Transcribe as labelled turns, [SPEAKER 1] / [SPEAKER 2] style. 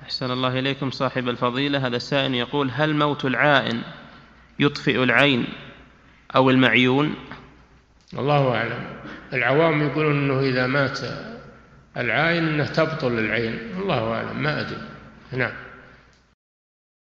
[SPEAKER 1] أحسن الله إليكم صاحب الفضيلة. هذا السائل يقول: هل موت العائن يطفئ العين أو المعيون؟
[SPEAKER 2] الله أعلم. العوام يقولون أنه إذا مات العائن أنه تبطل العين، الله أعلم، ما أدري. نعم.